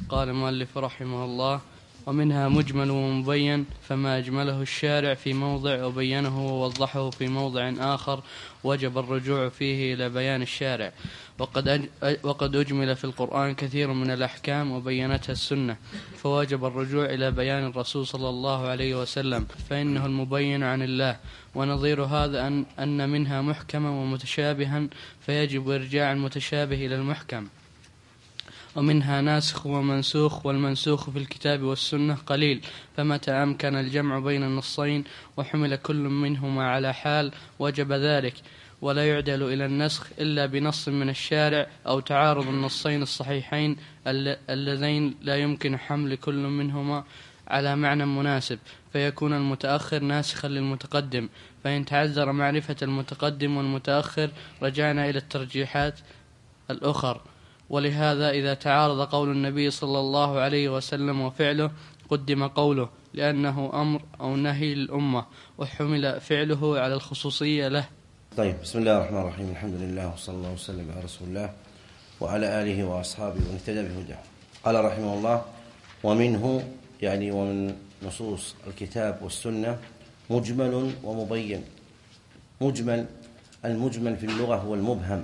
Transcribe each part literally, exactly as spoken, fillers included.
قال المؤلف رحمه الله: ومنها مجمل ومبين، فما أجمله الشارع في موضع وبينه ووضحه في موضع آخر وجب الرجوع فيه إلى بيان الشارع. وقد, أج... وقد أجمل في القرآن كثير من الأحكام وبينتها السنة، فوجب الرجوع إلى بيان الرسول صلى الله عليه وسلم، فإنه المبين عن الله. ونظير هذا أن, أن منها محكما ومتشابها، فيجب إرجاع المتشابه إلى المحكم. ومنها ناسخ ومنسوخ، والمنسوخ في الكتاب والسنة قليل، فمتى أمكن الجمع بين النصين وحمل كل منهما على حال وجب ذلك، ولا يعدل إلى النسخ إلا بنص من الشارع أو تعارض النصين الصحيحين اللذين لا يمكن حمل كل منهما على معنى مناسب، فيكون المتأخر ناسخا للمتقدم. فإن تعذر معرفة المتقدم والمتأخر رجعنا إلى الترجيحات الأخر. ولهذا إذا تعارض قول النبي صلى الله عليه وسلم وفعله قدم قوله، لأنه أمر أو نهي للأمة، وحمل فعله على الخصوصية له. طيب، بسم الله الرحمن الرحيم. الحمد لله وصلى الله وسلم على رسول الله وعلى آله وأصحابه ومن اهتدى بهداه. قال رحمه الله: ومنه، يعني ومن نصوص الكتاب والسنة، مجمل ومبين. مجمل، المجمل في اللغة هو المبهم،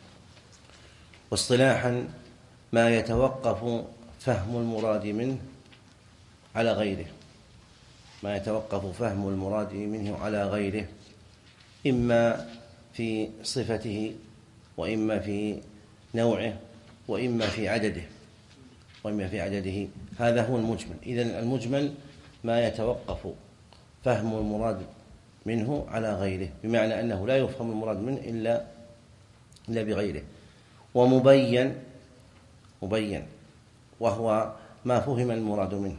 واصطلاحا ما يتوقف فهم المراد منه على غيره، ما يتوقف فهم المراد منه على غيره، إما في صفته وإما في نوعه وإما في عدده وإما في عدده هذا هو المجمل. إذن المجمل ما يتوقف فهم المراد منه على غيره، بمعنى أنه لا يفهم المراد منه إلا إلا بغيره. ومبين، مبين وهو ما فهم المراد منه.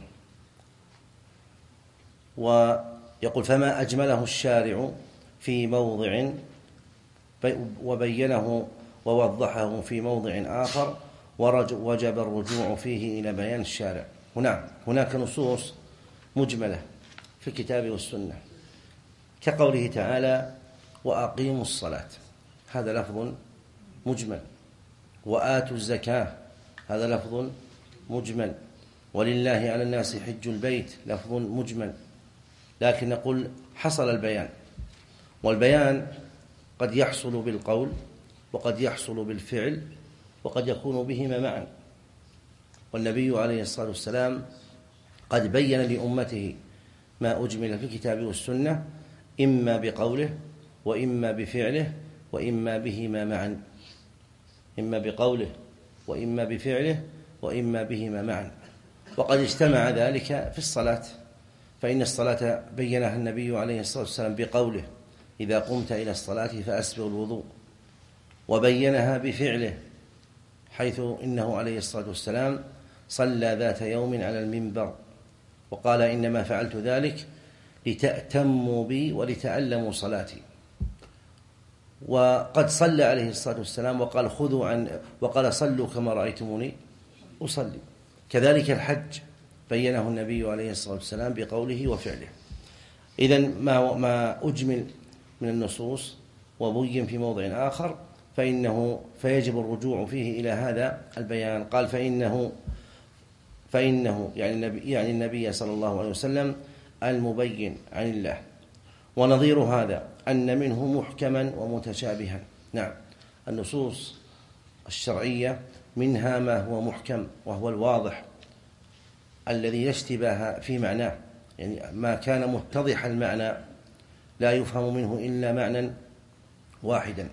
ويقول: فما أجمله الشارع في موضع وبينه ووضحه في موضع آخر وجب الرجوع فيه إلى بيان الشارع. هنا هناك نصوص مجملة في الكتاب والسنة، كقوله تعالى: وأقيموا الصلاة، هذا لفظ مجمل. وآتوا الزكاة، هذا لفظ مجمل. ولله على الناس حج البيت، لفظ مجمل. لكن نقول حصل البيان، والبيان قد يحصل بالقول وقد يحصل بالفعل وقد يكون بهما معا. والنبي عليه الصلاة والسلام قد بين لأمته ما أجمل في الكتاب والسنة، إما بقوله وإما بفعله وإما بهما معا، إما بقوله وإما بفعله وإما بهما معا. وقد اجتمع ذلك في الصلاة، فإن الصلاة بينها النبي عليه الصلاة والسلام بقوله: إذا قمت إلى الصلاة فأسبغ الوضوء، وبينها بفعله، حيث إنه عليه الصلاة والسلام صلى ذات يوم على المنبر وقال: إنما فعلت ذلك لتأتموا بي ولتعلموا صلاتي. وقد صلى عليه الصلاة والسلام وقال: خذوا عن وقال: صلوا كما رأيتموني أصلي. كذلك الحج بينه النبي عليه الصلاة والسلام بقوله وفعله. إذن ما ما أجمل من النصوص وبين في موضع آخر فإنه فيجب الرجوع فيه إلى هذا البيان. قال: فإنه فإنه يعني النبي, يعني النبي صلى الله عليه وسلم المبين عن الله. ونظير هذا أن منه محكما ومتشابها. نعم، النصوص الشرعية منها ما هو محكم وهو الواضح الذي لا اشتباه في معناه، يعني ما كان متضح المعنى لا يفهم منه إلا معنى واحدا.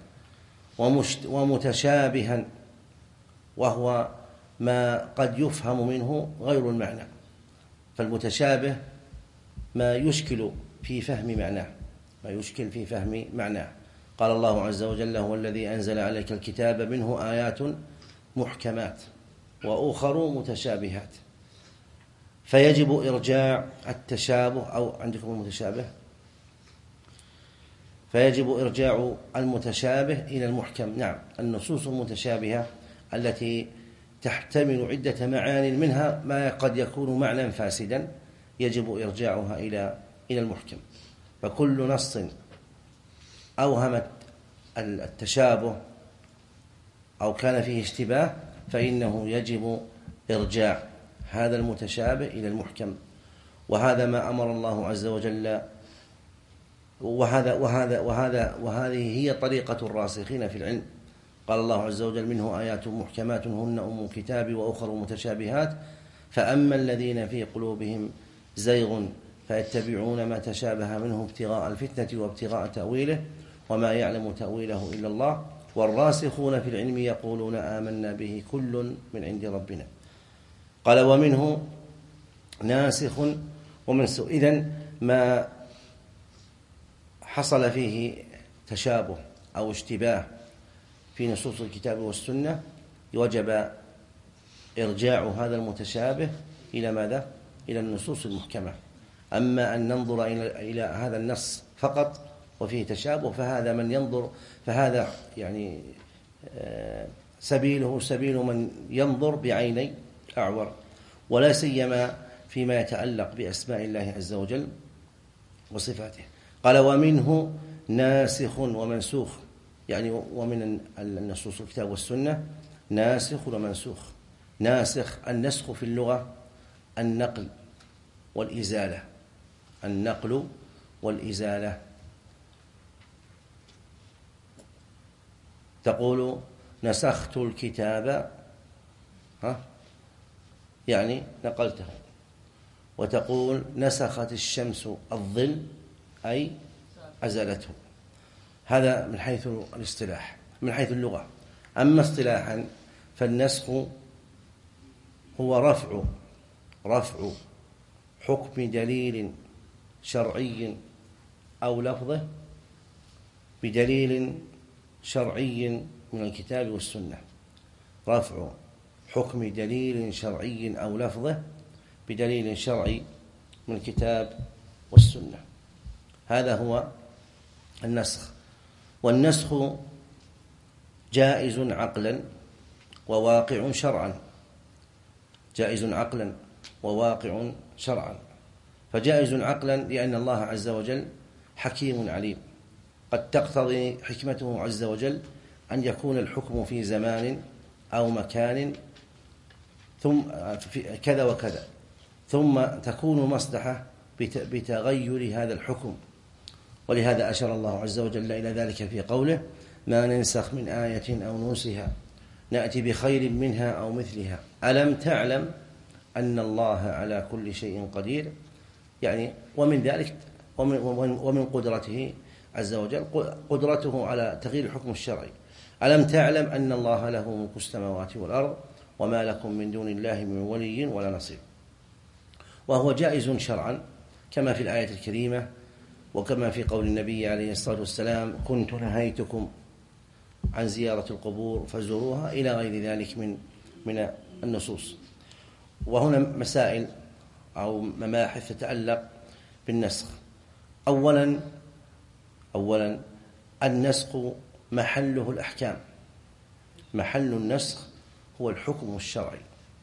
ومتشابها وهو ما قد يفهم منه غير المعنى. فالمتشابه ما يشكل في فهم معناه، ما يشكل في فهم معناه. قال الله عز وجل: هو الذي أنزل عليك الكتاب منه آيات محكمات وأخر متشابهات. فيجب إرجاع التشابه، أو عندكم المتشابه، فيجب إرجاع المتشابه إلى المحكم. نعم، النصوص المتشابهة التي تحتمل عدة معان، منها ما قد يكون معنى فاسدا، يجب إرجاعها إلى إلى المحكم. فكل نص أوهم التشابه أو كان فيه اشتباه فإنه يجب إرجاع هذا المتشابه إلى المحكم، وهذا ما أمر الله عز وجل، وهذا وهذا وهذا وهذه هي طريقة الراسخين في العلم. قال الله عز وجل: منه آيات محكمات هن أم الكتاب وأخر متشابهات فأما الذين في قلوبهم زيغ فيتبعون ما تشابه منه ابتغاء الفتنة وابتغاء تأويله وما يعلم تأويله إلا الله والراسخون في العلم يقولون آمنا به كل من عند ربنا. قال: ومنه ناسخ ومنسوخ. إذن ما حصل فيه تشابه أو اشتباه في نصوص الكتاب والسنة وجب إرجاع هذا المتشابه إلى ماذا؟ إلى النصوص المحكمة. أما أن ننظر إلى هذا النص فقط وفيه تشابه فهذا من ينظر فهذا يعني سبيله سبيل من ينظر بعيني أعور، ولا سيما فيما يتعلق بأسماء الله عز وجل وصفاته. قال: ومنه ناسخ ومنسوخ، يعني ومن النصوص الكتاب والسنة ناسخ ومنسوخ. ناسخ، النسخ في اللغة النقل والإزالة، النقل والإزالة. تقول نسخت الكتاب، ها يعني نقلته، وتقول نسخت الشمس الظل أي أزالته. هذا من حيث الاصطلاح، من حيث اللغة. أما اصطلاحا فالنسخ هو رفع رفع حكم دليل شرعي أو لفظه بدليل شرعي من الكتاب والسنة، رفع حكم دليل شرعي أو لفظه بدليل شرعي من الكتاب والسنة. هذا هو النسخ. والنسخ جائز عقلا وواقع شرعا، جائز عقلا وواقع شرعا. فجائز عقلا لأن الله عز وجل حكيم عليم، قد تقتضي حكمته عز وجل أن يكون الحكم في زمان أو مكان ثم في كذا وكذا، ثم تكون مصلحة بتغير هذا الحكم. ولهذا أشار الله عز وجل إلى ذلك في قوله: ما ننسخ من آية أو ننسها نأتي بخير منها أو مثلها ألم تعلم أن الله على كل شيء قدير. يعني ومن ذلك ومن, ومن قدرته عز وجل قدرته على تغيير الحكم الشرعي. ألم تعلم أن الله له ملك السماوات والأرض وما لكم من دون الله من ولي ولا نصير. وهو جائز شرعا كما في الآية الكريمة وكما في قول النبي عليه الصلاة والسلام: كنت نهيتكم عن زيارة القبور فزوروها، إلى غير ذلك من من النصوص. وهنا مسائل أو مباحث تتعلق بالنسخ. أولا أولا النسخ محله الأحكام، محل النسخ هو الحكم الشرعي.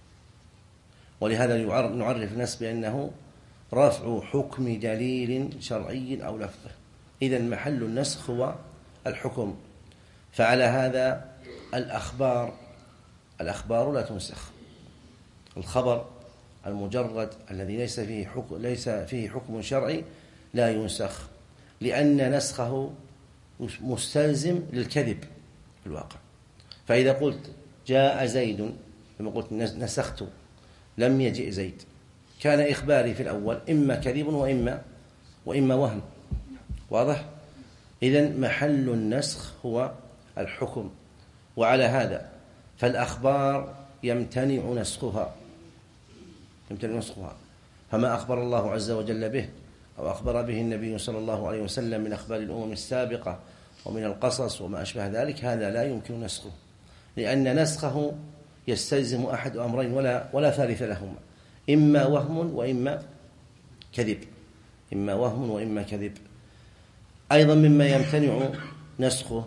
ولهذا نعرف النسخ بأنه رفع حكم دليل شرعي أو لفظه. إذن محل النسخ هو الحكم. فعلى هذا الأخبار الأخبار لا تنسخ. الخبر المجرد الذي ليس فيه حكم ليس فيه حكم شرعي لا ينسخ، لأن نسخه مستلزم للكذب في الواقع. فإذا قلت جاء زيد، لما قلت نسخت لم يجئ زيد، كان إخباري في الأول إما كذب وإما وإما وهم. واضح؟ إذن محل النسخ هو الحكم. وعلى هذا فالأخبار يمتنع نسخها يمتنع نسخها فما أخبر الله عز وجل به أو أخبر به النبي صلى الله عليه وسلم من أخبار الأمم السابقة ومن القصص وما أشبه ذلك، هذا لا يمكن نسخه، لأن نسخه يستلزم أحد أمرين ولا ولا ثالث لهما: إما وهم وإما كذب، إما وهم وإما كذب. أيضا مما يمتنع نسخه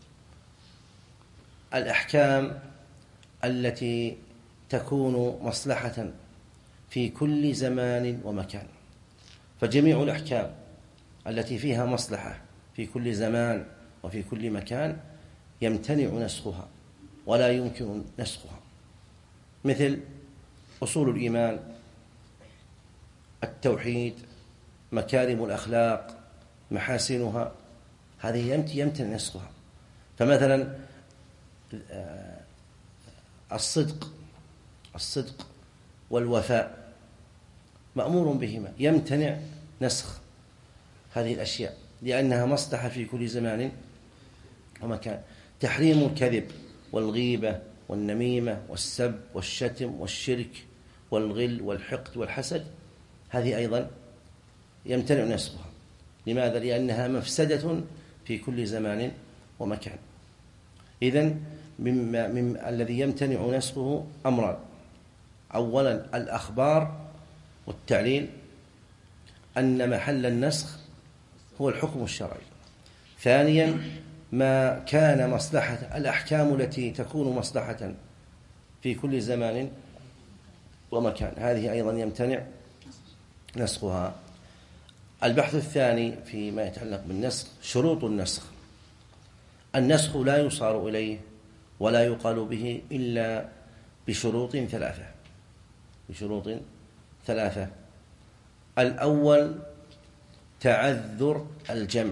الأحكام التي تكون مصلحة في كل زمان ومكان. فجميع الأحكام التي فيها مصلحة في كل زمان وفي كل مكان يمتنع نسخها ولا يمكن نسخها. مثل أصول الإيمان، التوحيد، مكارم الأخلاق، محاسنها، هذه يمتنع نسخها. فمثلا الصدق الصدق والوفاء مأمور بهما، يمتنع نسخ هذه الأشياء لأنها مصلحة في كل زمان ومكان. تحريم الكذب والغيبة والنميمة والسب والشتم والشرك والغل والحقد والحسد، هذه أيضا يمتنع نسخها. لماذا؟ لأنها مفسدة في كل زمان ومكان. إذن مما من الذي يمتنع نسخه أمران: أولا الأخبار والتعليل، أن محل النسخ هو الحكم الشرعي. ثانيا ما كان مصلحة، الأحكام التي تكون مصلحة في كل زمان ومكان، هذه أيضا يمتنع نسخها. البحث الثاني فيما يتعلق بالنسخ شروط النسخ. النسخ لا يصار إليه ولا يقال به إلا بشروط ثلاثة بشروط ثلاثة الأول تعذر الجمع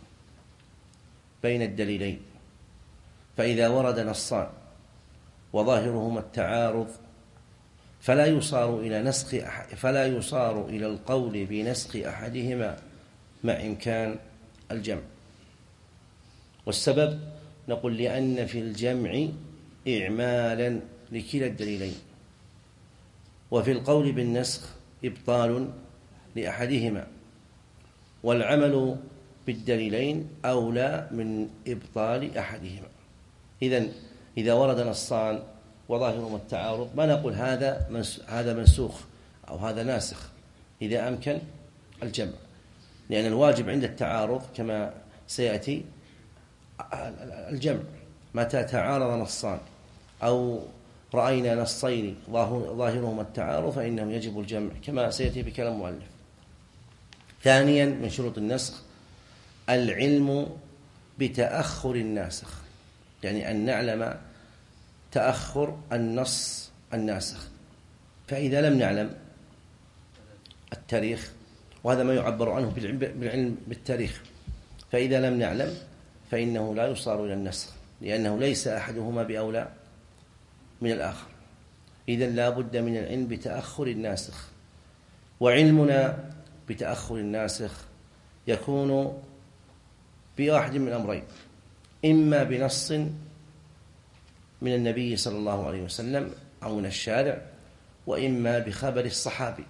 بين الدليلين، فإذا ورد نصان وظاهرهما التعارض فلا يصار إلى نسخ أحد فلا يصار إلى القول بنسخ أحدهما مع إمكان الجمع. والسبب نقول لأن في الجمع إعمالا لكلا الدليلين، وفي القول بالنسخ إبطال لأحدهما، والعمل بالدليلين أولى من إبطال أحدهما. إذن إذا ورد نصان وظاهرهما التعارض ما نقول هذا هذا منسوخ أو هذا ناسخ إذا أمكن الجمع، لأن الواجب عند التعارض كما سيأتي الجمع. متى تعارض نصان أو رأينا نصين ظاهرهما التعارض فإنه يجب الجمع كما سيأتي بكلام مؤلف. ثانيا من شروط النسخ العلم بتأخر الناسخ، يعني أن نعلم تأخر النص الناسخ. فإذا لم نعلم التاريخ، وهذا ما يعبر عنه بالعلم بالتاريخ، فإذا لم نعلم فإنه لا يصار إلى النسخ، لأنه ليس أحدهما بأولى من الآخر. إذن لا بد من العلم بتأخر الناسخ. وعلمنا بتأخر الناسخ يكون بواحد من أمرين: إما بنص من النبي صلى الله عليه وسلم أو من الشارع، وإما بخبر الصحابي.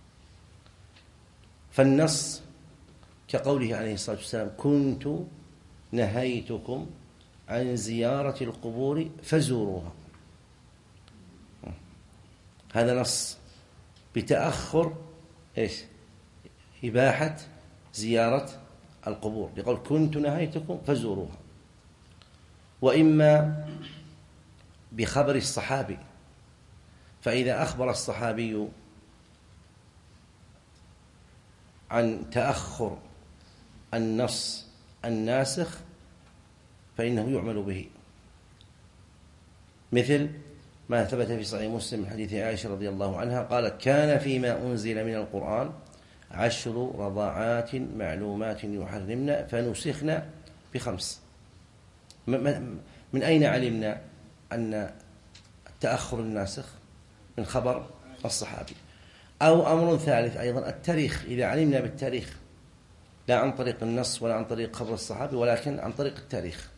فالنص كقوله عليه الصلاة والسلام: كنت نهيتكم عن زيارة القبور فزوروها، هذا نص بتأخر إيش؟ إباحة زيارة القبور، يقول كنت نهيتكم فزوروها. وإما بخبر الصحابي، فإذا أخبر الصحابي عن تأخر النص الناسخ فإنه يعمل به، مثل ما ثبت في صحيح مسلم من حديث عائشة رضي الله عنها قالت: كان فيما أنزل من القرآن عشر رضاعات معلومات يحرمن فنسخن بخمس. من أين علمنا أن التأخر الناسخ؟ من خبر الصحابي. أو أمر ثالث أيضا التاريخ، إذا علمنا بالتاريخ لا عن طريق النص ولا عن طريق خبر الصحابي ولكن عن طريق التاريخ،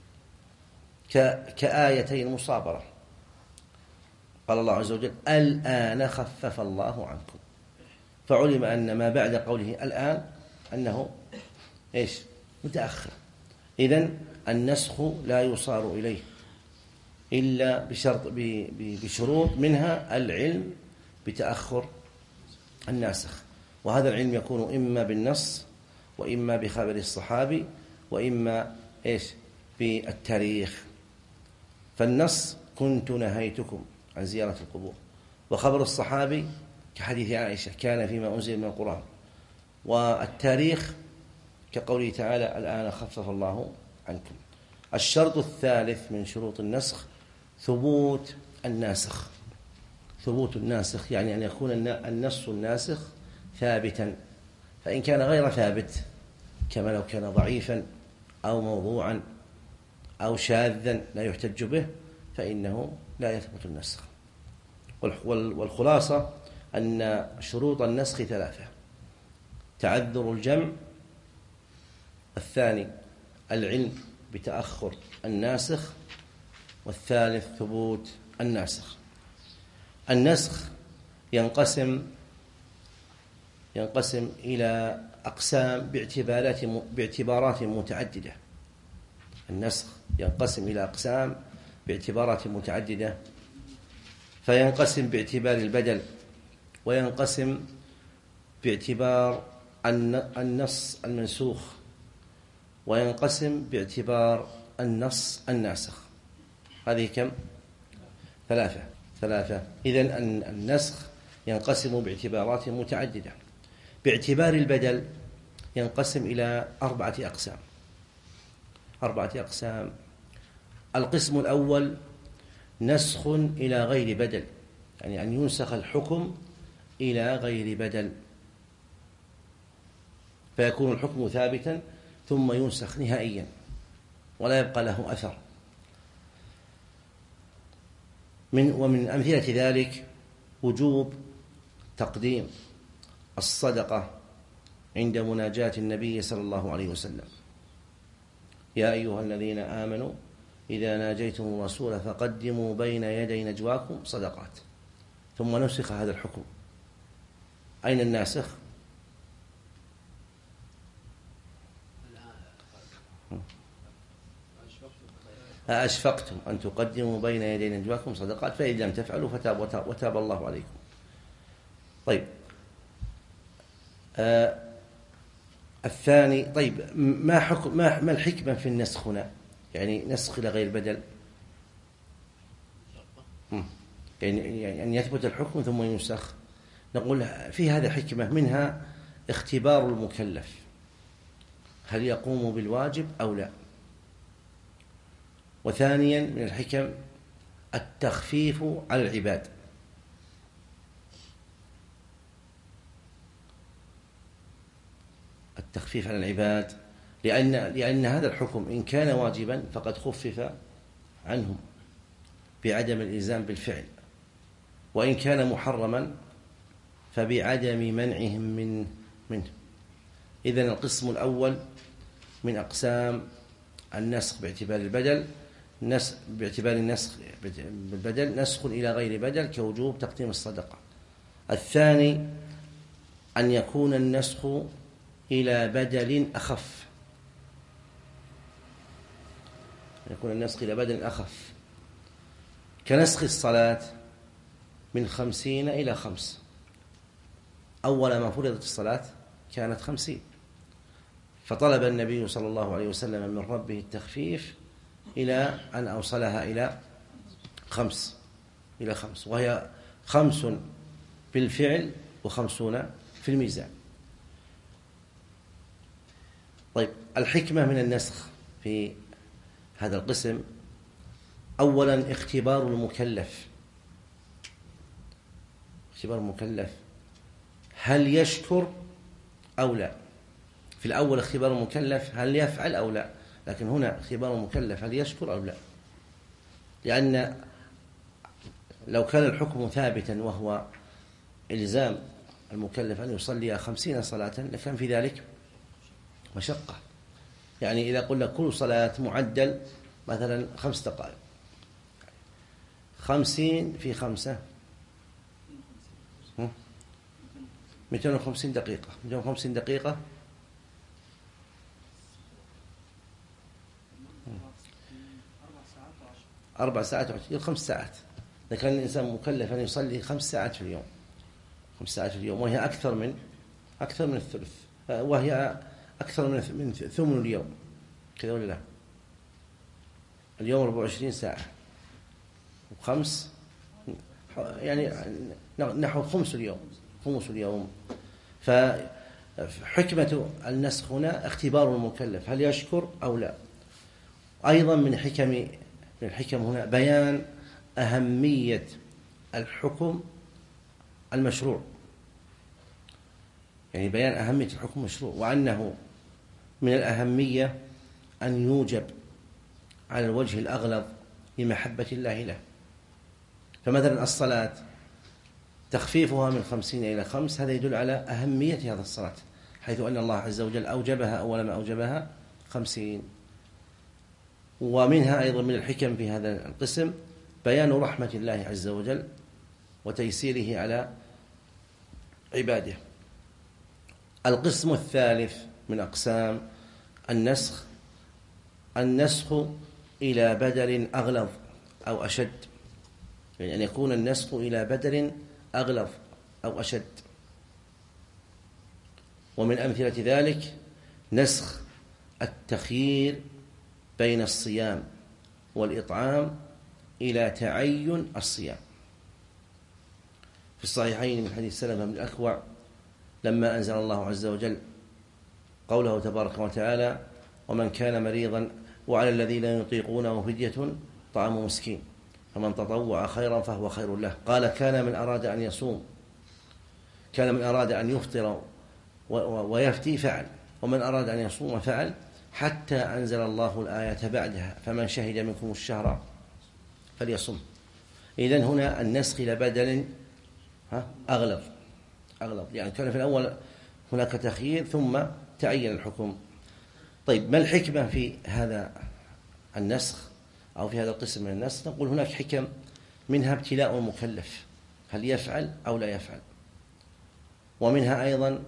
كآيتي المصابرة، قال الله عز وجل: الآن خفف الله عنكم، فعلم أن ما بعد قوله الآن أنه إيش؟ متأخر. إذن النسخ لا يصار إليه إلا بشرط بشروط، منها العلم بتأخر الناسخ، وهذا العلم يكون إما بالنص وإما بخبر الصحابي وإما إيش؟ بالتاريخ. فالنص كنت نهيتكم عن زيارة القبور، وخبر الصحابي كحديث عائشة كان فيما أنزل من القرآن، والتاريخ كقوله تعالى: الآن خفف الله عنكم. الشرط الثالث من شروط النسخ ثبوت الناسخ ثبوت الناسخ يعني أن يكون النص الناسخ ثابتا، فإن كان غير ثابت كما لو كان ضعيفا أو موضوعا أو شاذا لا يحتج به فإنه لا يثبت النسخ. والخلاصة أن شروط النسخ ثلاثة: تعذر الجمع، الثاني العلم بتأخر الناسخ، والثالث ثبوت الناسخ. النسخ ينقسم ينقسم إلى أقسام باعتبارات باعتبارات متعددة. النسخ ينقسم إلى أقسام باعتبارات متعددة، فينقسم باعتبار البدل، وينقسم باعتبار النص المنسوخ، وينقسم باعتبار النص الناسخ. هذه كم؟ ثلاثة ثلاثة إذن النسخ ينقسم باعتبارات متعددة. باعتبار البدل ينقسم إلى أربعة أقسام أربعة أقسام القسم الأول نسخ إلى غير بدل، يعني أن ينسخ الحكم إلى غير بدل، فيكون الحكم ثابتا ثم ينسخ نهائيا ولا يبقى له أثر. من ومن أمثلة ذلك وجوب تقديم الصدقة عند مناجاة النبي صلى الله عليه وسلم: يا أيها الذين آمنوا إذا ناجيتم الرسول فقدموا بين يدي نجواكم صدقات. ثم نسخ هذا الحكم. أين الناسخ؟ أأشفقتم أن تقدموا بين يدي نجواكم صدقات فإن لم تفعلوا فتاب وتاب, وتاب الله عليكم. طيب آه الثاني، طيب ما حكم ما, ما الحكمة في النسخ هنا؟ يعني نسخ إلى غير بدل، يعني أن يثبت الحكم ثم ينسخ. نقول في هذا حكمة، منها اختبار المكلف هل يقوم بالواجب أو لا. وثانيا من الحكم التخفيف على العباد، التخفيف على العباد لأن, لأن هذا الحكم إن كان واجبا فقد خفف عنهم بعدم الإلزام بالفعل، وإن كان محرما فبعدم منعهم من منه. إذن القسم الأول من أقسام النسخ باعتبار البدل نسخ باعتبار النسخ بالبدل نسخ إلى غير بدل كوجوب تقديم الصدقة. الثاني أن يكون النسخ إلى بدل أخف، يكون النسخ إلى بدل أخف كنسخ الصلاة من خمسين إلى خمس. أول ما فرضت الصلاة كانت خمسين، فطلب النبي صلى الله عليه وسلم من ربه التخفيف إلى أن أوصلها إلى خمس إلى خمس وهي خمس بالفعل وخمسون في الميزان. طيب الحكمة من النسخ في هذا القسم: أولا اختبار المكلف، اختبار المكلف هل يشكر أو لا. في الأول اختبار المكلف هل يفعل أو لا، لكن هنا اختبار المكلف هل يشكر أو لا، لأن لو كان الحكم ثابتا وهو إلزام المكلف أن يصلي خمسين صلاة لكان في ذلك مشقة. يعني إذا قلنا كل صلاة معدل مثلا خمس دقائق، خمسين في خمسة مئتين وخمسين دقيقة، مئتين وخمسين دقيقة أربع ساعات خمس ساعات. إذا كان الإنسان مكلف أن يصلي خمس ساعات في اليوم، خمس ساعات في اليوم وهي أكثر من أكثر من الثلث، وهي أكثر من من ثمن اليوم كذا ولا لا؟ اليوم أربعة وعشرين ساعة وخمس يعني نحو خمس اليوم خمس اليوم. فحكمة النسخ هنا اختبار المكلف هل يشكر أو لا. أيضا من حكم من الحكم هنا بيان أهمية الحكم المشروع، يعني بيان أهمية الحكم المشروع، وأنه من الأهمية أن يوجب على الوجه الأغلظ لمحبة الله له. فمثلا الصلاة تخفيفها من خمسين إلى خمس، هذا يدل على أهمية هذه الصلاة، حيث أن الله عز وجل أوجبها أول ما أوجبها خمسين. ومنها أيضا من الحكم في هذا القسم بيان رحمة الله عز وجل وتيسيره على عباده. القسم الثالث من أقسام النسخ النسخ إلى بدل أغلظ أو أشد، يعني أن يكون النسخ إلى بدل أغلظ أو أشد. ومن أمثلة ذلك نسخ التخيير بين الصيام والإطعام إلى تعين الصيام. في الصحيحين من حديث سلمة بن الأكوع لما أنزل الله عز وجل قوله تبارك وتعالى: ومن كان مريضا وعلى الذين يطيقونه فدية طعام مسكين فمن تطوع خيرا فهو خير له. قال: كان من أراد أن يصوم كان من أراد أن يفطر ويفتي فعل، ومن أراد أن يصوم فعل، حتى أنزل الله الآية بعدها: فمن شهد منكم الشهر فليصم. إذن هنا النسخ إلى بدل أغلظ أغلظ يعني كان في الأول هناك تخيير ثم تعين الحكم. طيب، ما الحكمة في هذا النسخ أو في هذا القسم من النسخ؟ نقول هناك حكم، منها ابتلاء المكلف هل يفعل أو لا يفعل، ومنها أيضا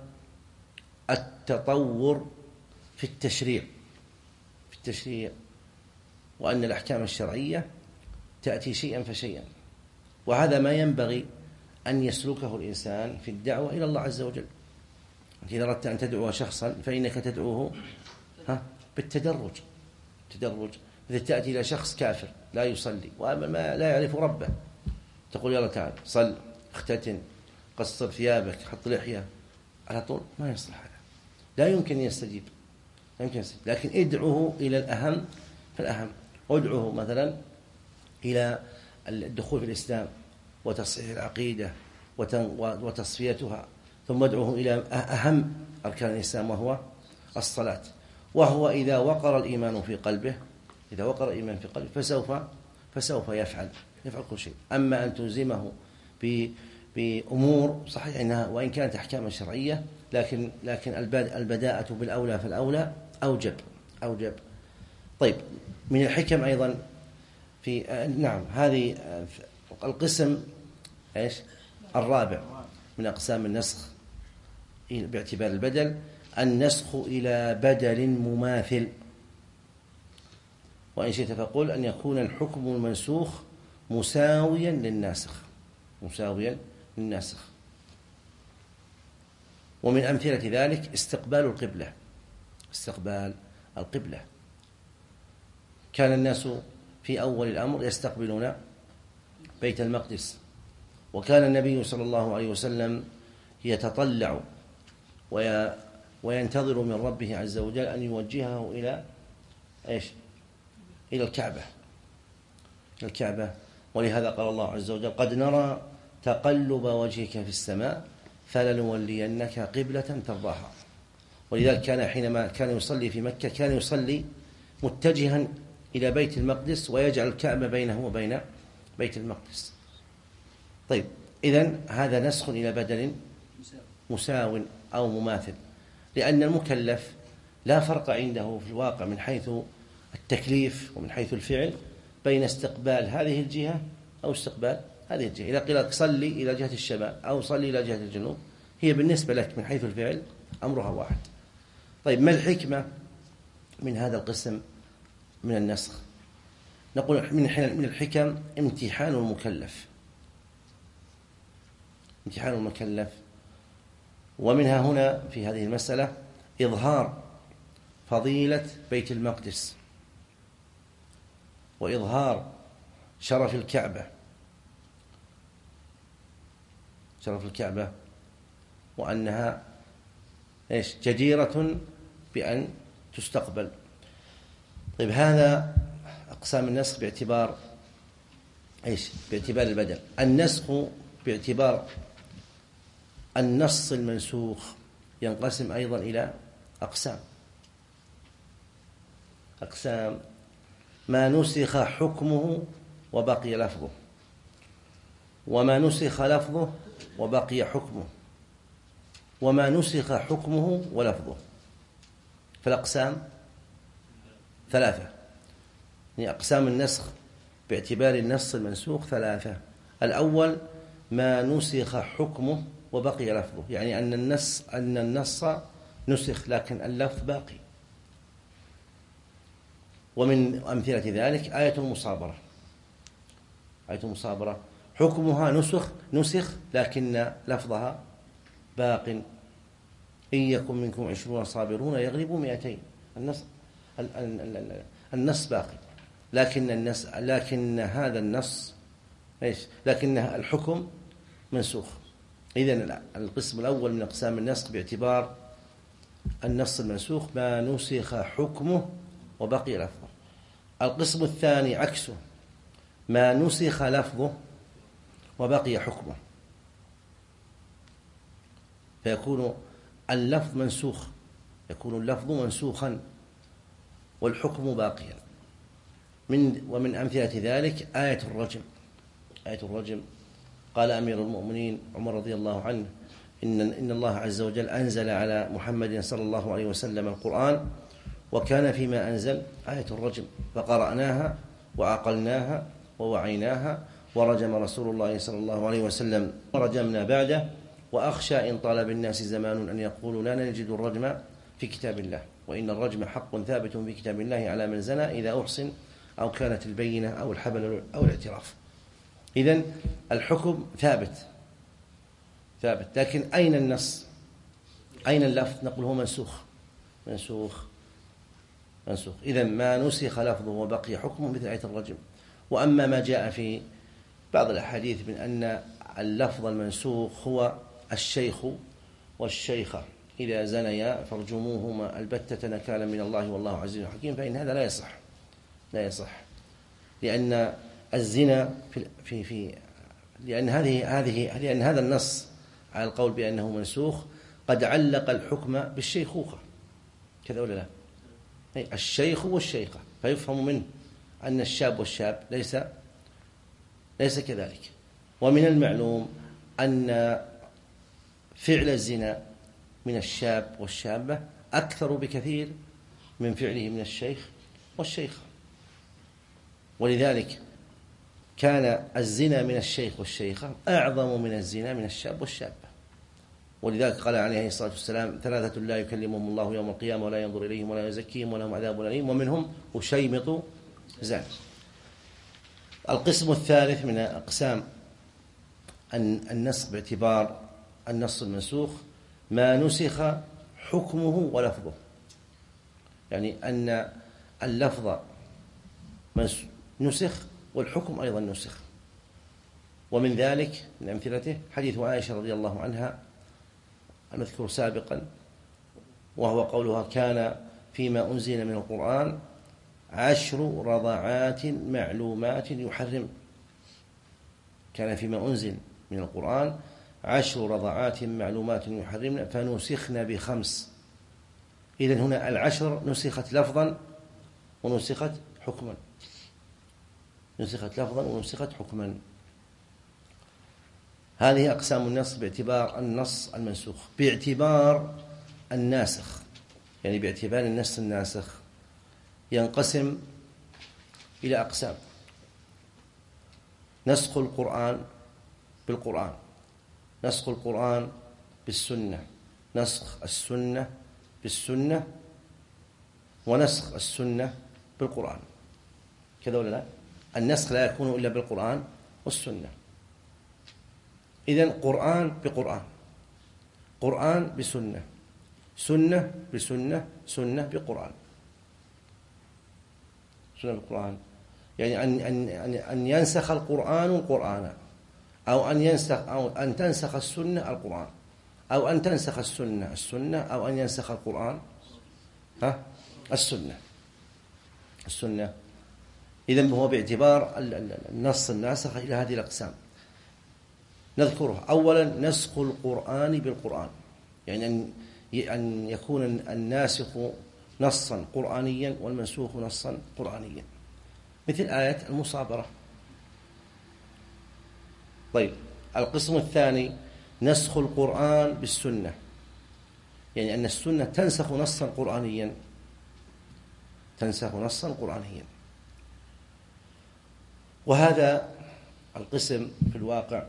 التطور في التشريع في التشريع وأن الأحكام الشرعية تأتي شيئا فشيئا، وهذا ما ينبغي أن يسلكه الإنسان في الدعوة إلى الله عز وجل. إذا أردت أن تدعو شخصا فإنك تدعوه ها بالتدرج تدرج إذا تأتي إلى شخص كافر لا يصلي وما لا يعرف ربه، تقول: يلا تعال صل، اختتن، قصر ثيابك، حط لحية، على طول ما يصلح هذا، لا يمكن يستجيب لا يمكن يستجيب. لكن ادعوه إلى الأهم فالأهم، ادعوه مثلا إلى الدخول في الإسلام وتصحيح العقيدة وتصفيتها، ثم ادعوه إلى أهم أركان الإسلام وهو الصلاة، وهو إذا وقر الإيمان في قلبه إذا وقر الإيمان في قلبه فسوف فسوف يفعل يفعل كل شيء. أما أن تلزمه بأمور صحيح إنها وإن كانت أحكاما شرعية، لكن لكن البداءة بالأولى فالأولى أوجب أوجب. طيب، من الحكم أيضا في نعم هذه القسم إيش الرابع من أقسام النسخ باعتبار البدل، النسخ إلى بدل مماثل. وإن شئت فقل أن يكون الحكم المنسوخ مساويا للناسخ مساويا للناسخ. ومن أمثلة ذلك استقبال القبلة استقبال القبلة كان الناس في أول الأمر يستقبلون بيت المقدس، وكان النبي صلى الله عليه وسلم يتطلع وينتظر من ربه عز وجل أن يوجهه إلى إيش إلى الكعبة الكعبة ولهذا قال الله عز وجل: قد نرى تقلب وجهك في السماء فلنولينك قبلة ترضاها. ولذلك كان حينما كان يصلي في مكة كان يصلي متجها إلى بيت المقدس ويجعل الكعبة بينه وبين بيت المقدس. طيب، إذن هذا نسخ إلى بدل مساو أو مماثل، لأن المكلف لا فرق عنده في الواقع من حيث التكليف ومن حيث الفعل بين استقبال هذه الجهة أو استقبال هذه الجهة. إذا قيل لك صلي إلى جهة الشمال أو صلي إلى جهة الجنوب، هي بالنسبة لك من حيث الفعل أمرها واحد. طيب، ما الحكمة من هذا القسم من النسخ؟ نقول من الحكم امتحان المكلف امتحان المكلف ومنها هنا في هذه المسألة إظهار فضيلة بيت المقدس وإظهار شرف الكعبة شرف الكعبة وأنها إيش جديرة بأن تستقبل. طيب، هذا أقسام النسخ باعتبار إيش باعتبار البدل. النسخ باعتبار النص المنسوخ ينقسم أيضا إلى أقسام أقسام ما نسخ حكمه وبقي لفظه، وما نسخ لفظه وبقي حكمه، وما نسخ حكمه ولفظه. فالأقسام ثلاثة، يعني أقسام النسخ باعتبار النص المنسوخ ثلاثة. الأول ما نسخ حكمه وبقي لفظه، يعني أن النص أن النص نسخ لكن اللفظ باقي. ومن أمثلة ذلك آية المصابرة. آية المصابرة حكمها نسخ نسخ لكن لفظها باق. إن يكن منكم عشرون صابرون يغلبوا مئتين. النص النص باقي، لكن النص لكن هذا النص ايش؟ لكن الحكم منسوخ. إذن القسم الأول من أقسام النسخ باعتبار النص المنسوخ ما نسخ حكمه وبقي لفظه. القسم الثاني عكسه، ما نسخ لفظه وبقي حكمه، فيكون اللفظ منسوخ، يكون اللفظ منسوخا والحكم باقيا. من ومن أمثلة ذلك آية الرجم. آية الرجم قال أمير المؤمنين عمر رضي الله عنه إن إن الله عز وجل أنزل على محمد صلى الله عليه وسلم القرآن، وكان فيما أنزل آية الرجم، فقرأناها وعقلناها ووعيناها، ورجم رسول الله صلى الله عليه وسلم ورجمنا بعده، وأخشى إن طال بالناس زمان أن يقولوا لا نجد الرجم في كتاب الله، وإن الرجم حق ثابت في كتاب الله على من زنى إذا أحصن أو كانت البينة أو الحبل أو الاعتراف. إذن الحكم ثابت ثابت لكن أين النص؟ أين اللفظ؟ نقول هو منسوخ منسوخ منسوخ. إذن ما نسخ لفظه وبقي حكمه مثل آية الرجم. وأما ما جاء في بعض الأحاديث من أن اللفظ المنسوخ هو الشيخ والشيخة إذا زنيا فارجموهما البتة نكالا من الله والله عزيز حكيم، فإن هذا لا يصح لا يصح لأن الزنا في في في لأن هذه هذه لأن هذا النص على القول بأنه منسوخ قد علق الحكم بالشيخوخة، كذا ولا لا؟ الشيخ والشيخة، فيفهم منه أن الشاب والشاب ليس ليس كذلك. ومن المعلوم أن فعل الزنا من الشاب والشابة أكثر بكثير من فعله من الشيخ والشيخة، ولذلك كان الزنا من الشيخ والشيخة أعظم من الزنا من الشاب والشابة. ولذلك قال عليه الصلاة والسلام ثلاثة لا يكلمهم الله يوم القيامة ولا ينظر إليهم ولا يزكيهم ولهم عذاب أليم ومنهم أشيمط زان. القسم الثالث من أقسام النسخ باعتبار النص المنسوخ ما نسخ حكمه ولفظه، يعني أن اللفظ نسخ والحكم أيضا نسخ. ومن ذلك من أمثلته حديث عائشة رضي الله عنها نذكر سابقا، وهو قولها كان فيما أنزل من القرآن عشر رضعات معلومات يحرم. كان فيما أنزل من القرآن عشر رضعات معلومات يحرمن فنسخن بخمس. إذن هنا العشر نسخت لفظا ونسخت حكما نسخت لفظا ونسخت حكما. هذه أقسام النص باعتبار النص المنسوخ. باعتبار الناسخ، يعني باعتبار النص الناسخ ينقسم إلى أقسام: نسخ القرآن بالقرآن، نسخ القرآن بالسنة، نسخ السنة بالسنة، ونسخ السنة بالقرآن. كذا ولا لا؟ النسخ لا يكون إلا بالقرآن والسنة. إذن قرآن بقرآن، قرآن بسنة، سنة بسنة، سنة بقرآن، سنة بالقرآن. يعني أن أن أن ينسخ القرآن القرآن، أو أن ينسخ أو أن تنسخ السنة القرآن، أو أن تنسخ السنة السنة، أو أن ينسخ القرآن ها السنة السنة. إذن هو باعتبار النص الناسخ إلى هذه الأقسام. نذكرها. أولا نسخ القرآن بالقرآن، يعني أن يكون الناسخ نصا قرآنيا والمنسوخ نصا قرآنيا، مثل آية المصابرة. طيب، القسم الثاني نسخ القرآن بالسنة، يعني أن السنة تنسخ نصا قرآنيا، تنسخ نصا قرآنيا. وهذا القسم في الواقع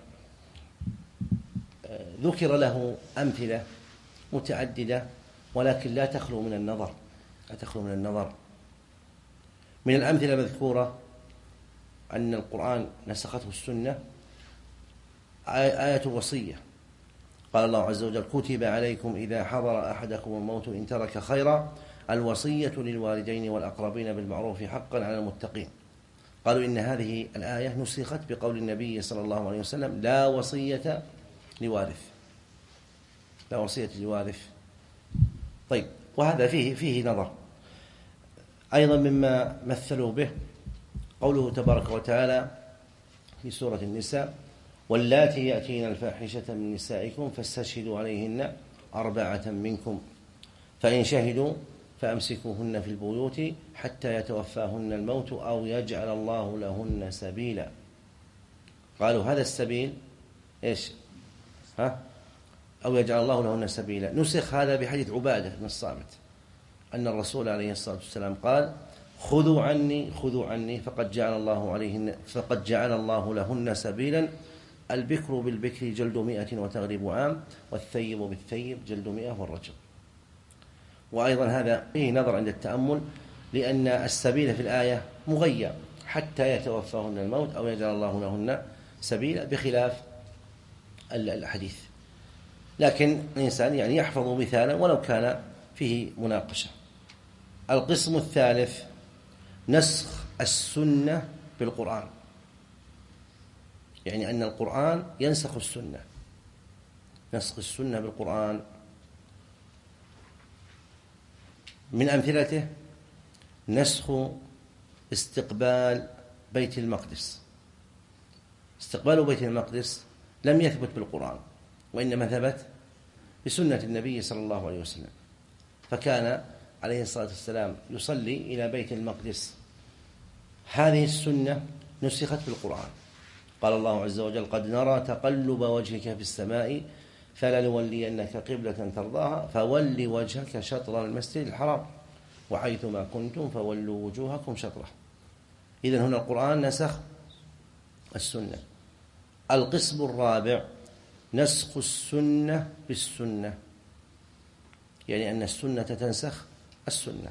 ذكر له أمثلة متعددة، ولكن لا تخلو من النظر، لا تخلو من النظر. من الأمثلة المذكورة أن القرآن نسخته السنة آية الوصية. قال الله عز وجل: كتب عليكم إذا حضر أحدكم الموت إن ترك خيرا الوصية للوالدين والأقربين بالمعروف حقا على المتقين. قالوا إن هذه الآية نسخت بقول النبي صلى الله عليه وسلم: لا وصية لوارث، لا وصية لوارث. طيب، وهذا فيه فيه نظر. أيضا مما مثلوا به قوله تبارك وتعالى في سورة النساء: واللاتي يأتين الفاحشة من نسائكم فاستشهدوا عليهن أربعة منكم فإن شهدوا فأمسكوهن في البيوت حتى يتوفاهن الموت أو يجعل الله لهن سبيلا. قالوا هذا السبيل إيش؟ ها؟ أو يجعل الله لهن سبيلا. نسخ هذا بحديث عبادة بن الصامت أن الرسول عليه الصلاة والسلام قال: خذوا عني خذوا عني فقد جعل الله عليهن فقد جعل الله لهن سبيلا، البكر بالبكر جلد مئة وتغريب عام، والثيب بالثيب جلد مئة والرجم. وأيضا هذا فيه نظر عند التأمل، لأن السبيل في الآية مغير: حتى يتوفاهن الموت أو يجعل الله لهن سبيلا، بخلاف الحديث. لكن الإنسان يعني يحفظ مثالا ولو كان فيه مناقشة. القسم الثالث نسخ السنة بالقرآن، يعني أن القرآن ينسخ السنة. نسخ السنة بالقرآن من أمثلته نسخ استقبال بيت المقدس. استقبال بيت المقدس لم يثبت بالقرآن، وإنما ثبت بسنة النبي صلى الله عليه وسلم، فكان عليه الصلاة والسلام يصلي إلى بيت المقدس. هذه السنة نسخت بالقرآن. قال الله عز وجل: قد نرى تقلب وجهك في السماء فلنولينك قبلة ترضاها فول وجهك شطر المسجد الحرام وحيثما كنتم فولوا وجوهكم شطره. إذن هنا القرآن نسخ السنة. القسم الرابع نسخ السنة بالسنة، يعني أن السنة تنسخ السنة.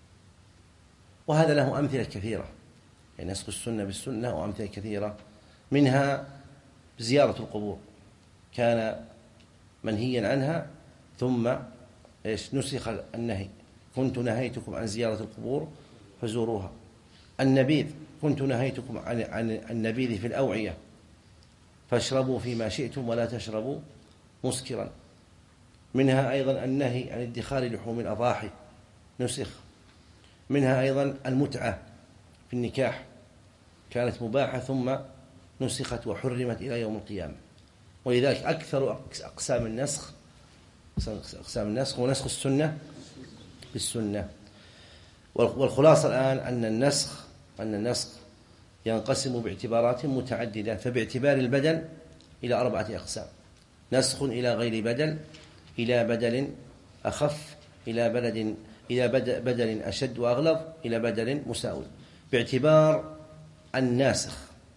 وهذا له أمثلة كثيرة، يعني نسخ السنة بالسنة وأمثلة كثيرة، منها زيارة القبور، كان منهيا عنها ثم إيش نسخ النهي: كنت نهيتكم عن زيارة القبور فزوروها. النبيذ: كنت نهيتكم عن, عن النبيذ في الأوعية فاشربوا فيما شئتم ولا تشربوا مسكرا. منها أيضا النهي عن ادخار لحوم الأضاحي، نسخ. منها أيضا المتعة في النكاح، كانت مباحة ثم نسخت وحرمت إلى يوم القيامة. ولذلك أكثر أقسام النسخ أقسام النسخ ونسخ السنة بالسنة. والخلاصة الآن أن النسخ أن النسخ ينقسم باعتبارات متعددة. فباعتبار البدل إلى أربعة أقسام: نسخ إلى غير بدل، إلى بدل أخف، إلى بدل إلى بدل أشد وأغلظ، إلى بدل مساوي. باعتبار الناسخ،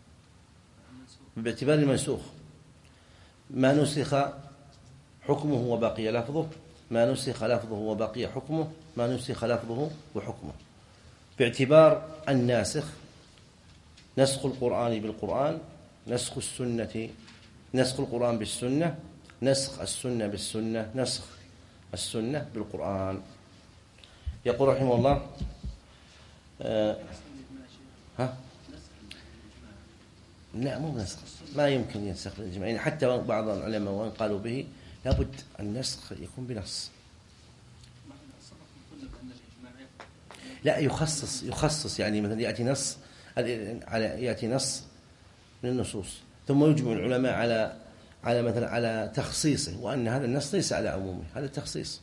باعتبار المنسوخ: ما نسخ حكمه وبقي لفظه، ما نسخ لفظه وبقي حكمه، ما نسخ لفظه وحكمه. باعتبار الناسخ: نسخ القرآن بالقرآن، نسخ السنة نسخ القرآن بالسنة، نسخ السنة بالسنة، نسخ السنة بالقرآن. يقول رحمه الله آه ها لا مو نسخ، ما يمكن ينسخ بالإجماع، يعني حتى بعض العلماء وإن قالوا به لابد النسخ يكون بنص. لا يخصص يخصص يعني مثلا يأتي نص على يأتي نص من النصوص ثم يجمع العلماء على على مثلا على تخصيصه، وأن هذا النص ليس على عمومه، هذا التخصيص.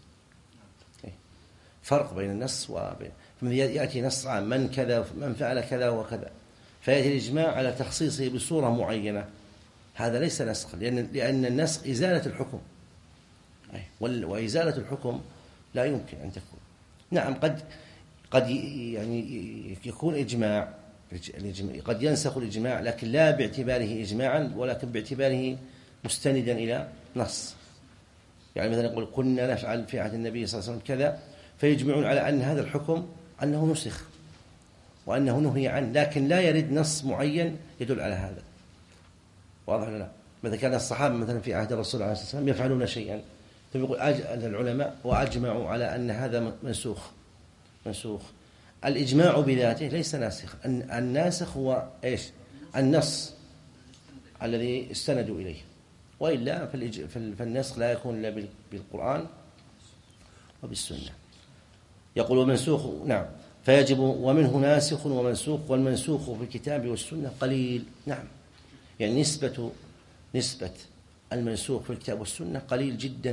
فرق بين النص وبين يأتي نص عام من كذا من فعل كذا وكذا، فيأتي الإجماع على تخصيصه بصورة معينة، هذا ليس نسخ، لأن لأن النسخ إزالة الحكم، وإزالة الحكم لا يمكن أن تكون. نعم قد قد يعني يكون إجماع، قد ينسخ الإجماع لكن لا باعتباره إجماعا، ولكن باعتباره مستندا إلى نص. يعني مثلا يقول كنا نفعل في عهد النبي صلى الله عليه وسلم كذا، فيجمعون على أن هذا الحكم أنه نسخ وأنه نهي عنه، لكن لا يرد نص معين يدل على هذا. واضح ولا لا؟ مثلا كان الصحابة مثلا في عهد الرسول عليه الصلاة والسلام يفعلون شيئا، ثم يقول العلماء وأجمعوا على أن هذا منسوخ. منسوخ الإجماع بذاته ليس ناسخ، الناسخ هو إيش؟ النص الذي استندوا إليه، وإلا فالنسخ لا يكون إلا بالقرآن وبالسنة. يقول ومنسوخ، نعم، فيجب ومنه ناسخ ومنسوخ، والمنسوخ في الكتاب والسنة قليل. نعم، يعني نسبة نسبة المنسوخ في الكتاب والسنة قليل جدا،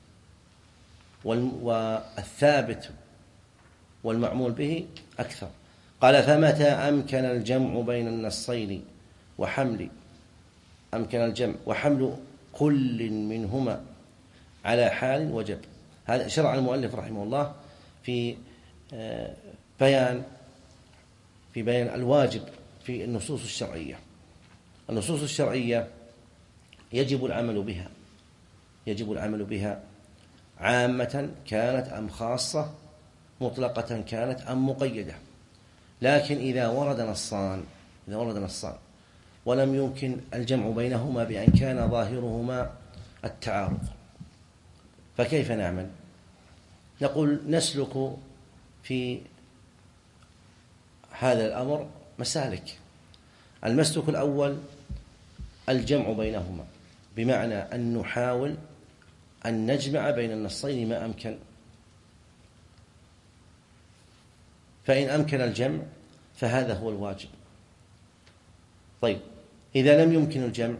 والثابت والمعمول به أكثر. قال فمتى أمكن الجمع بين النصين وحمل أمكن الجمع وحمل كل منهما على حال وجب. هذا شرع المؤلف رحمه الله في بيان في بيان الواجب في النصوص الشرعية. النصوص الشرعية يجب العمل بها يجب العمل بها عامة كانت أم خاصة، مطلقة كانت أم مقيدة. لكن إذا ورد نصان إذا ورد نصان ولم يمكن الجمع بينهما بأن كان ظاهرهما التعارض، فكيف نعمل؟ نقول نسلك في هذا الأمر مسالك. المسلك الأول الجمع بينهما، بمعنى أن نحاول أن نجمع بين النصين ما أمكن، فإن أمكن الجمع فهذا هو الواجب. طيب إذا لم يمكن الجمع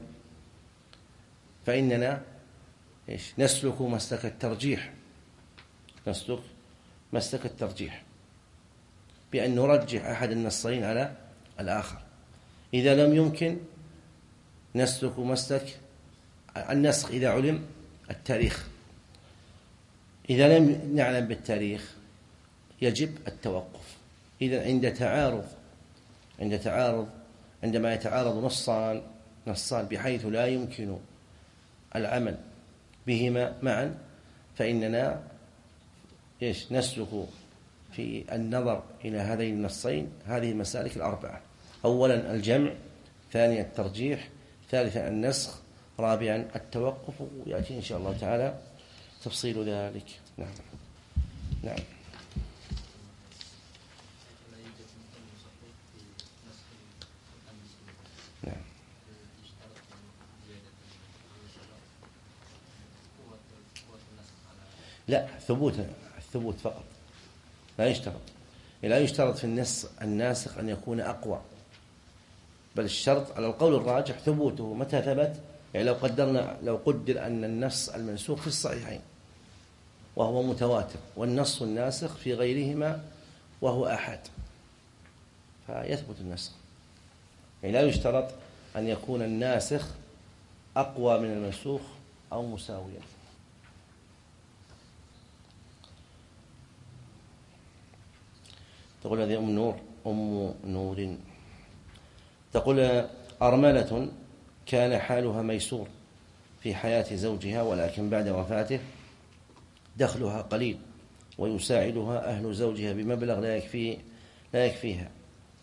فإننا إيش؟ نسلك مسلك الترجيح نسلك مسلك الترجيح بأن نرجح أحد النصين على الآخر. إذا لم يمكن نسلك مسلك النسخ إذا علم التاريخ. إذا لم نعلم بالتاريخ يجب التوقف. إذا عند تعارض عند تعارض عندما يتعارض نصان نصان بحيث لا يمكن العمل بهما معا، فإننا إيش؟ نسلك في النظر إلى هذين النصين هذه المسالك الأربعة: أولا الجمع، ثانيا الترجيح، ثالثا النسخ، رابعا التوقف. ويأتي إن شاء الله تعالى تفصيل ذلك. نعم نعم نعم لا، ثبوت الثبوت فقط، لا يشترط لا يشترط في النص الناسخ أن يكون أقوى، بل الشرط على القول الراجح ثبوته. متى ثبت؟ يعني لو قدرنا لو قدر أن النص المنسوخ في الصحيحين وهو متواتر، والنص الناسخ في غيرهما وهو أحد، فيثبت النسخ. يعني لا يشترط أن يكون الناسخ أقوى من المنسوخ أو مساويا. تقول هذه أم نور أم نور تقول أرملة كان حالها ميسور في حياة زوجها، ولكن بعد وفاته دخلها قليل ويساعدها أهل زوجها بمبلغ لا يكفي لا يكفيها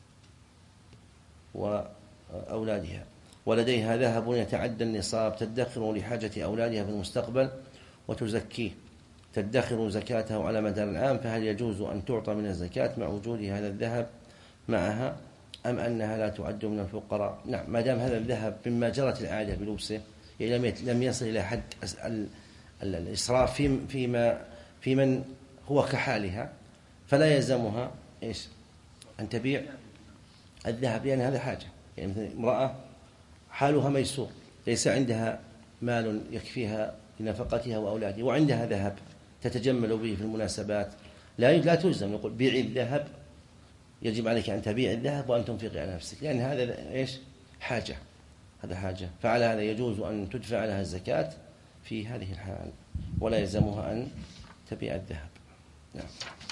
وأولادها، ولديها ذهب يتعدى النصاب تدخر لحاجة أولادها في المستقبل وتزكيه، تدخر زكاته على مدار العام، فهل يجوز أن تعطى من الزكاة مع وجود هذا الذهب معها، أم أنها لا تعد من الفقراء؟ نعم، ما دام هذا الذهب مما جرت العادة بلبسه، يعني لم يصل إلى حد الإسراف في فيما في من هو كحالها، فلا يلزمها إيش؟ أن تبيع الذهب لأن هذا حاجة، يعني مثل امرأة حالها ميسور ليس عندها مال يكفيها لنفقتها وأولادها وعندها ذهب تتجمل به في المناسبات، لا لا تلزم نقول بيعي الذهب، يجب عليك أن تبيع الذهب وأن تنفقي على نفسك، لأن هذا إيش حاجة، هذا حاجة، فعلى هذا يجوز أن تدفع لها الزكاة في هذه الحال ولا يلزمها أن تبيع الذهب. نعم.